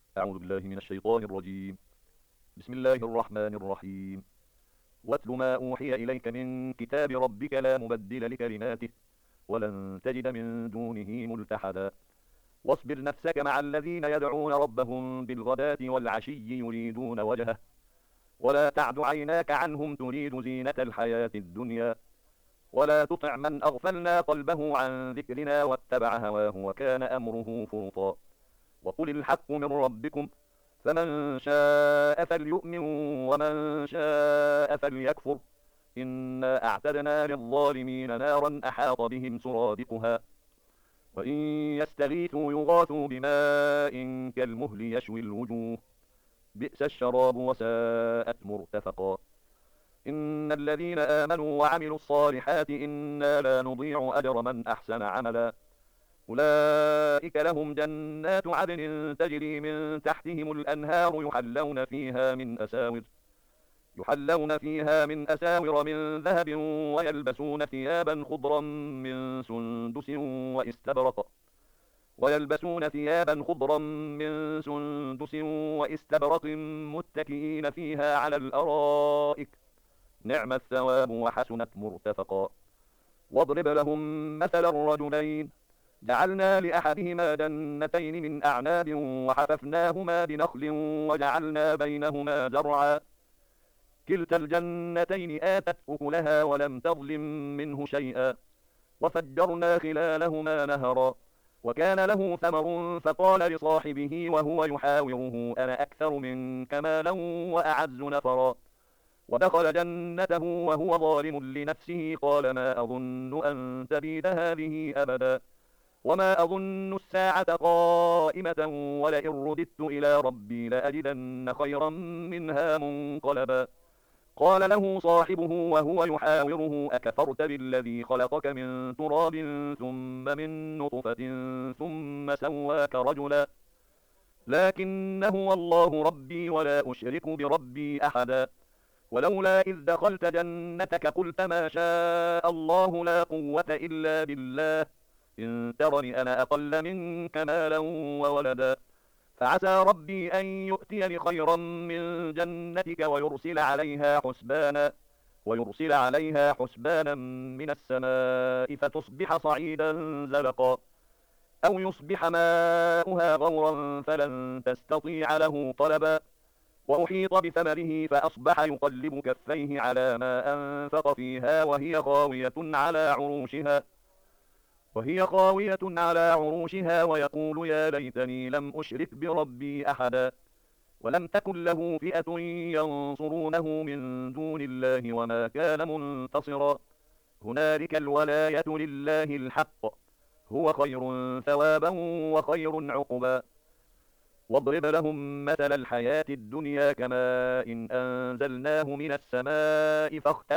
أعوذ بالله من الشيطان الرجيم. بسم الله الرحمن الرحيم. واتل ما أوحي إليك من كتاب ربك لا مبدل لكلماته ولن تجد من دونه ملتحدا. واصبر نفسك مع الذين يدعون ربهم بالغداة والعشي يريدون وجهه ولا تعد عيناك عنهم تريد زينة الحياة الدنيا ولا تطع من أغفلنا قلبه عن ذكرنا واتبع هواه وكان أمره فرطا. وقل الحق من ربكم فمن شاء فليؤمن ومن شاء فليكفر. إنا أعتدنا للظالمين نارا أحاط بهم سرادقها وإن يستغيثوا يغاثوا بماء كالمهل يشوي الوجوه بئس الشراب وساءت مرتفقا. إن الذين آمنوا وعملوا الصالحات إنا لا نضيع أجر من أحسن عملا. أولئك لهم جنات عدن تجري من تحتهم الأنهار يحلون فيها من أساور من ذهب ويلبسون ثيابا خضرا من سندس واستبرق متكئين فيها على الأرائك نعم الثواب وحسنت مرتفقا. واضرب لهم مثل الرجلين جعلنا لأحدهما جنتين من أعناب وحففناهما بنخل وجعلنا بينهما زرعا كلتا الجنتين آتت أكلها ولم تظلم منه شيئا وفجرنا خلالهما نهرا وكان له ثمر فقال لصاحبه وهو يحاوره أنا أكثر منك مالا وأعز نفرا. ودخل جنته وهو ظالم لنفسه قال ما أظن أن تبيد هذه أبدا وما أظن الساعة قائمة ولئن رددت إلى ربي لأجدن خيرا منها منقلبا. قال له صاحبه وهو يحاوره أكفرت بالذي خلقك من تراب ثم من نطفة ثم سواك رجلا لكن هو الله ربي ولا أشرك بربي أحدا. ولولا إذ دخلت جنتك قلت ما شاء الله لا قوة إلا بالله إن ترني أنا أقل منك مالا وولدا فعسى ربي أن يؤتيني خيرا من جنتك ويرسل عليها حسبانا من السماء فتصبح صعيدا زلقا أو يصبح ماؤها غورا فلن تستطيع له طلبا. وأحيط بثمره فأصبح يقلب كفيه على ما أنفق فيها وهي خاوية على عروشها ويقول يا ليتني لم أشرك بربي أحدا. ولم تكن له فئة ينصرونه من دون الله وما كان منتصرا. هنالك الولاية لله الحق هو خير ثوابا وخير عقبا. واضرب لهم مثل الحياة الدنيا كماء إن أنزلناه من السماء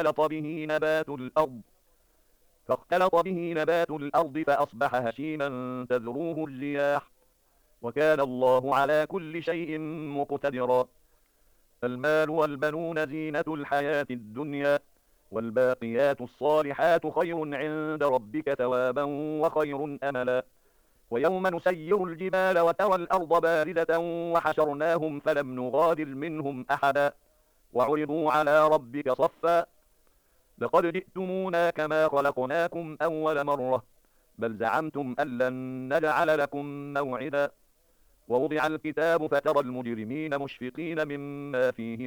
فاختلط به نبات الأرض فأصبح هشيما تذروه الرياح وكان الله على كل شيء مقتدرا. المال والبنون زينة الحياة الدنيا والباقيات الصالحات خير عند ربك ثوابا وخير أملا. ويوم نسير الجبال وترى الأرض باردة وحشرناهم فلم نغادر منهم أحدا وعرضوا على ربك صفا لقد جئتمونا كما خلقناكم أول مرة بل زعمتم أن لن نجعل لكم موعدا. ووضع الكتاب فترى المجرمين مشفقين مما فيه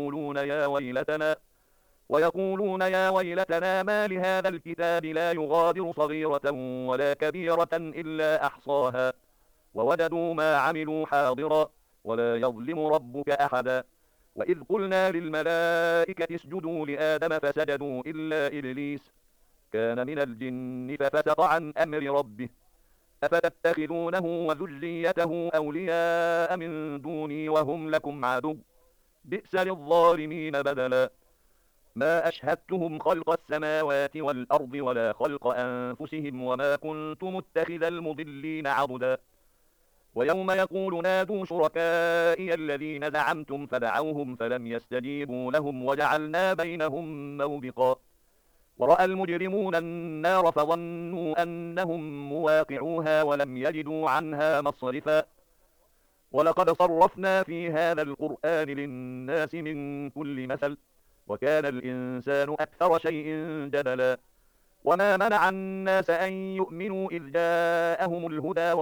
ويقولون يا ويلتنا ما لهذا الكتاب لا يغادر صغيرة ولا كبيرة إلا أحصاها ووجدوا ما عملوا حاضرا ولا يظلم ربك أحدا. وإذ قلنا للملائكة اسجدوا لآدم فسجدوا إلا إبليس كان من الجن ففسق عن أمر ربه أفتتخذونه وذريته أولياء من دوني وهم لكم عدو بئس للظالمين بدلا. ما أشهدتهم خلق السماوات والأرض ولا خلق أنفسهم وما كنت متخذ المضلين عضدا. ويوم يقول نادوا شركائي الذين زعمتم فدعوهم فلم يستجيبوا لهم وجعلنا بينهم موبقا. ورأى المجرمون النار فظنوا أنهم مواقعوها ولم يجدوا عنها مصرفا ولقد صرفنا في هذا القرآن للناس من كل مثل وكان الإنسان أكثر شيء جدلا وما منع الناس أن يؤمنوا إذ جاءهم الهدى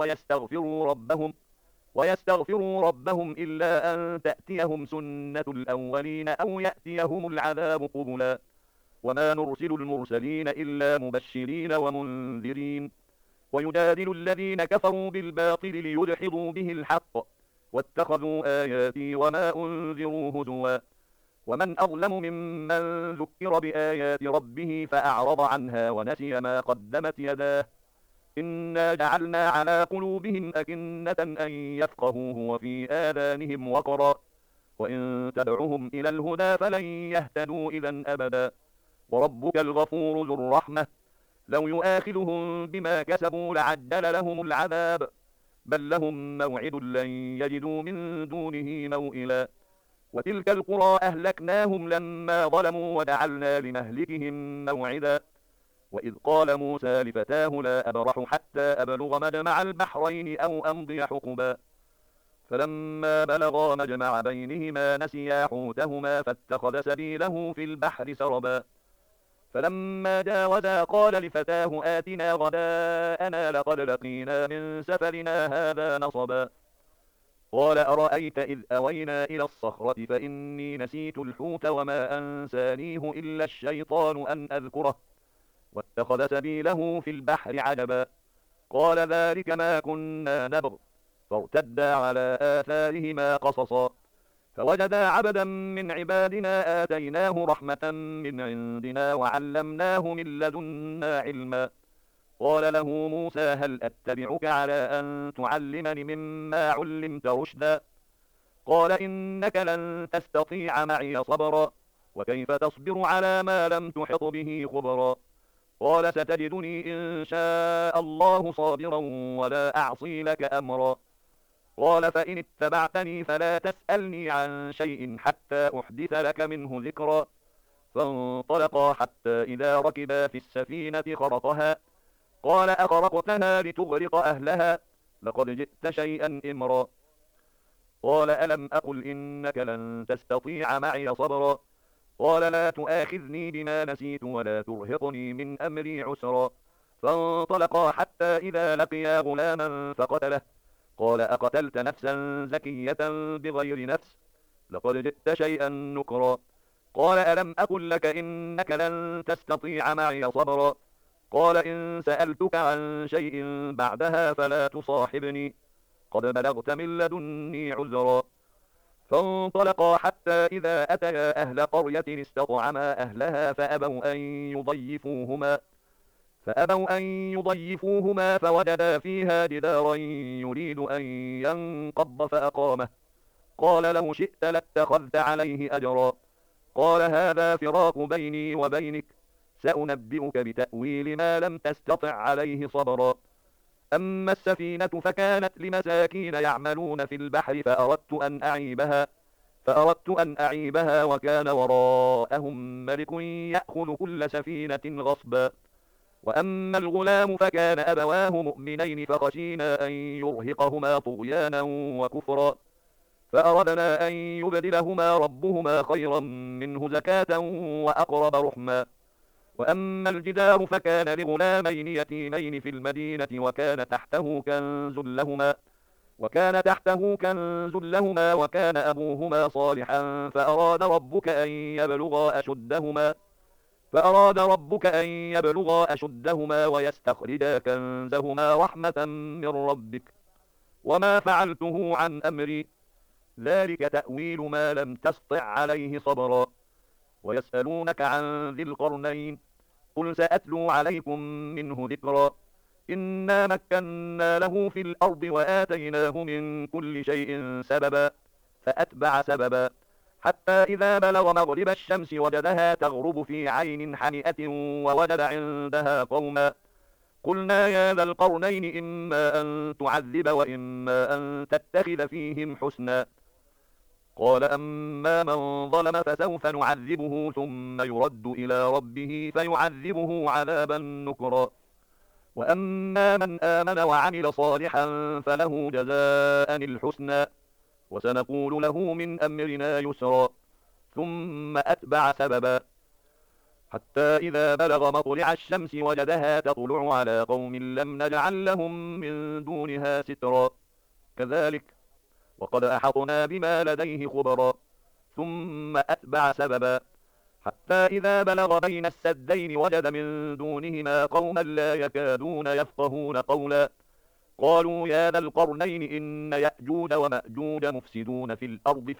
ويستغفروا ربهم إلا أن تأتيهم سنة الأولين أو يأتيهم العذاب قبلا وما نرسل المرسلين إلا مبشرين ومنذرين ويجادل الذين كفروا بالباطل ليدحضوا به الحق واتخذوا آياتي وما أنذروا هزوا ومن أظلم ممن ذكر بآيات ربه فأعرض عنها ونسي ما قدمت يداه إنا جعلنا على قلوبهم أكنة أن يفقهوه وفي آذانهم وقرا وإن تدعهم إلى الهدى فلن يهتدوا إذا أبدا وربك الغفور ذو الرحمة لو يؤاخذهم بما كسبوا لعجل لهم العذاب بل لهم موعد لن يجدوا من دونه موئلا وتلك القرى أهلكناهم لما ظلموا وجعلنا لمهلكهم موعدا وإذ قال موسى لفتاه لا أبرح حتى أبلغ مجمع البحرين أو أمضي حقبا فلما بلغا مجمع بينهما نسيا حوتهما فاتخذ سبيله في البحر سربا فلما جاوزا قال لفتاه آتنا غداءنا لقد لقينا من سفرنا هذا نصبا قال أرأيت إذ أوينا إلى الصخرة فإني نسيت الحوت وما أنسانيه إلا الشيطان أن أذكره واتخذ سبيله في البحر عجبا قال ذلك ما كنا نبغ فارتدا على آثارهما قصصا فوجدا عبدا من عبادنا آتيناه رحمة من عندنا وعلمناه من لدنا علما قال له موسى هل أتبعك على أن تعلمني مما علمت رشدا قال إنك لن تستطيع معي صبرا وكيف تصبر على ما لم تحط به خبرا قال ستجدني إن شاء الله صابرا ولا أعصي لك أمرا قال فإن اتبعتني فلا تسألني عن شيء حتى أحدث لك منه ذكرا فانطلقا حتى إذا ركبا في السفينة خرقها قال أخرقتها لتغرق أهلها لقد جئت شيئا إمرا قال ألم أقل إنك لن تستطيع معي صبرا قال لا تؤاخذني بما نسيت ولا ترهقني من أمري عسرا فانطلقا حتى إذا لقيا غلاما فقتله قال أقتلت نفسا زكية بغير نفس لقد جئت شيئا نكرا قال ألم أقل لك إنك لن تستطيع معي صبرا قال إن سألتك عن شيء بعدها فلا تصاحبني قد بلغت من لدني عذرا فانطلقا حتى إذا أتيا أهل قرية استطعما أهلها فأبوا أن يضيفوهما فوجدا فيها جدارا يريد أن ينقض فأقامه قال لو شئت لاتخذت عليه أجرا قال هذا فراق بيني وبينك سأنبئك بتأويل ما لم تستطع عليه صبرا أما السفينة فكانت لمساكين يعملون في البحر فأردت أن أعيبها وكان وراءهم ملك يأخذ كل سفينة غصبا وأما الغلام فكان أبواه مؤمنين فخشينا أن يرهقهما طغيانا وكفرا فأردنا أن يبدلهما ربهما خيرا منه زكاة وأقرب رحما وأما الجدار فكان لغلامين يتيمين في المدينة وكان تحته كنز لهما وكان أبوهما صالحا فأراد ربك أن يبلغا أشدهما ويستخرجا كنزهما رحمة من ربك وما فعلته عن أمري ذلك تأويل ما لم تسطع عليه صبرا ويسألونك عن ذي القرنين قل سأتلو عليكم منه ذكرا إنا مكنا له في الأرض وآتيناه من كل شيء سببا فأتبع سببا حتى إذا بلغ مغرب الشمس وجدها تغرب في عين حمئة ووجد عندها قوما قلنا يا ذا القرنين إما أن تعذب وإما أن تتخذ فيهم حسنا قال أما من ظلم فسوف نعذبه ثم يرد إلى ربه فيعذبه عذابا نكرا وأما من آمن وعمل صالحا فله جزاء الحسنى وسنقول له من أمرنا يسرا ثم أتبع سببا حتى إذا بلغ مطلع الشمس وجدها تطلع على قوم لم نجعل لهم من دونها سترا كذلك وقد أحطنا بما لديه خبرا ثم أتبع سببا حتى إذا بلغ بين السدين وجد من دونهما قوما لا يكادون يفقهون قولا قالوا يا ذا القرنين إن يأجوج ومأجوج مفسدون في الأرض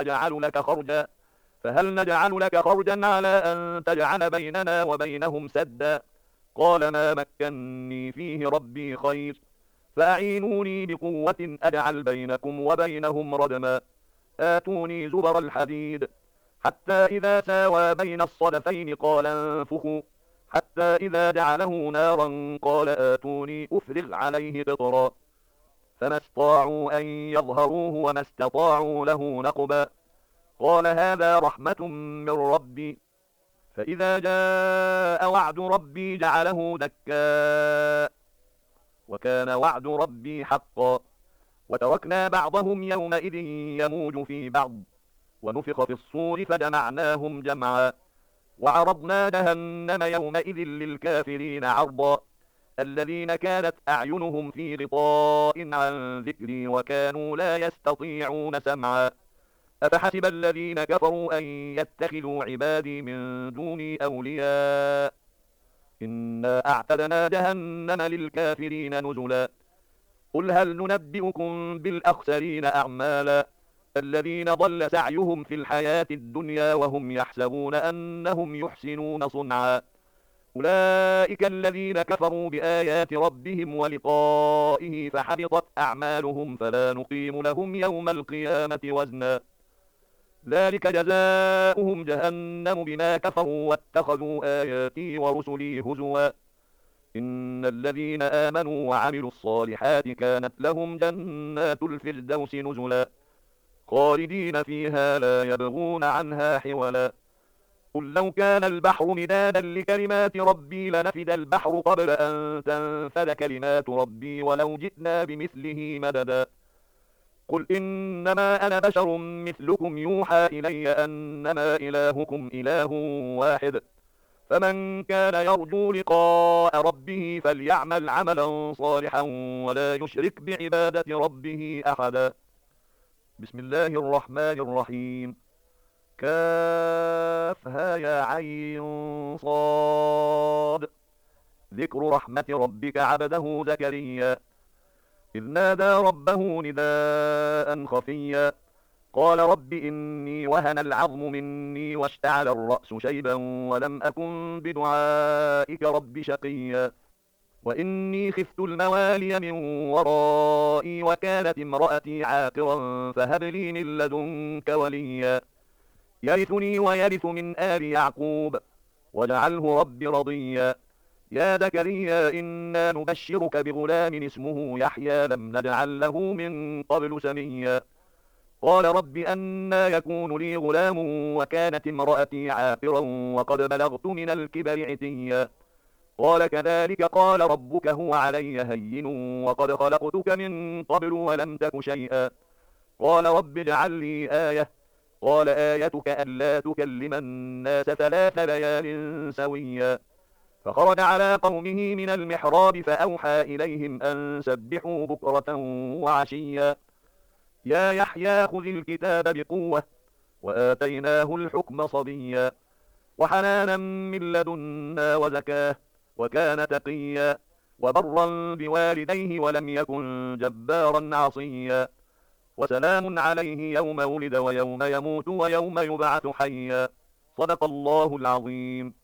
فهل نجعل لك خرجا على أن تجعل بيننا وبينهم سدا قال ما مكني فيه ربي خير فأعينوني بقوة أجعل بينكم وبينهم ردما آتوني زبر الحديد حتى إذا ساوى بين الصدفين قال انفخوا حتى إذا جعله نارا قال آتوني أفرغ عليه قطرا فما استطاعوا أن يظهروه وما استطاعوا له نقبا قال هذا رحمة من ربي فإذا جاء وعد ربي جعله دكا وكان وعد ربي حقا وتركنا بعضهم يومئذ يموج في بعض ونفخ في الصور فجمعناهم جمعا وعرضنا جهنم يومئذ للكافرين عرضا الذين كانت أعينهم في غطاء عن ذكري وكانوا لا يستطيعون سمعا أفحسب الذين كفروا أن يتخذوا عبادي من دوني أولياء إنا أعتدنا جهنم للكافرين نزلا قل هل ننبئكم بالأخسرين أعمالا الذين ضل سعيهم في الحياة الدنيا وهم يحسبون أنهم يحسنون صنعا أولئك الذين كفروا بآيات ربهم ولقائه فحبطت أعمالهم فلا نقيم لهم يوم القيامة وزنا ذلك جزاؤهم جهنم بما كفروا واتخذوا آياتي ورسلي هزوا إن الذين آمنوا وعملوا الصالحات كانت لهم جنات الفردوس نزلا خالدين فيها لا يبغون عنها حولا قل لو كان البحر مدادا لكلمات ربي لنفد البحر قبل أن تنفد كلمات ربي ولو جئنا بمثله مددا قل إنما أنا بشر مثلكم يوحى إلي أنما إلهكم إله واحد فمن كان يرجو لقاء ربه فليعمل عملا صالحا ولا يشرك بعبادة ربه أحدا بسم الله الرحمن الرحيم كافها يا عين صاد ذكر رحمة ربك عبده زكريا إذ نادى ربه نداء خفيا قال رب إني وهن العظم مني واشتعل الرأس شيبا ولم أكن بدعائك رب شقيا وإني خفت الموالي من ورائي وكانت امرأتي عاقرا فهب لي من لدنك وليا يرثني ويرث من آل يعقوب واجعله رب رضيا يا زكريا إنا نبشرك بغلام اسمه يحيى لم نجعل له من قبل سميا قال رب أنى يكون لي غلام وكانت امرأتي عاقرا وقد بلغت من الكبر عتيا قال كذلك قال ربك هو علي هين وقد خلقتك من قبل ولم تك شيئا قال رب اجعل لي آية قال آيتك ألا تكلم الناس 3 ليال سويا فخرج على قومه من المحراب فأوحى إليهم أن سبحوا بكرة وعشيا يا يحيى خذ الكتاب بقوة وآتيناه الحكم صبيا وحنانا من لدنا وزكاه وكان تقيا وبرا بوالديه ولم يكن جبارا عصيا وسلام عليه يوم ولد ويوم يموت ويوم يبعث حيا صدق الله العظيم.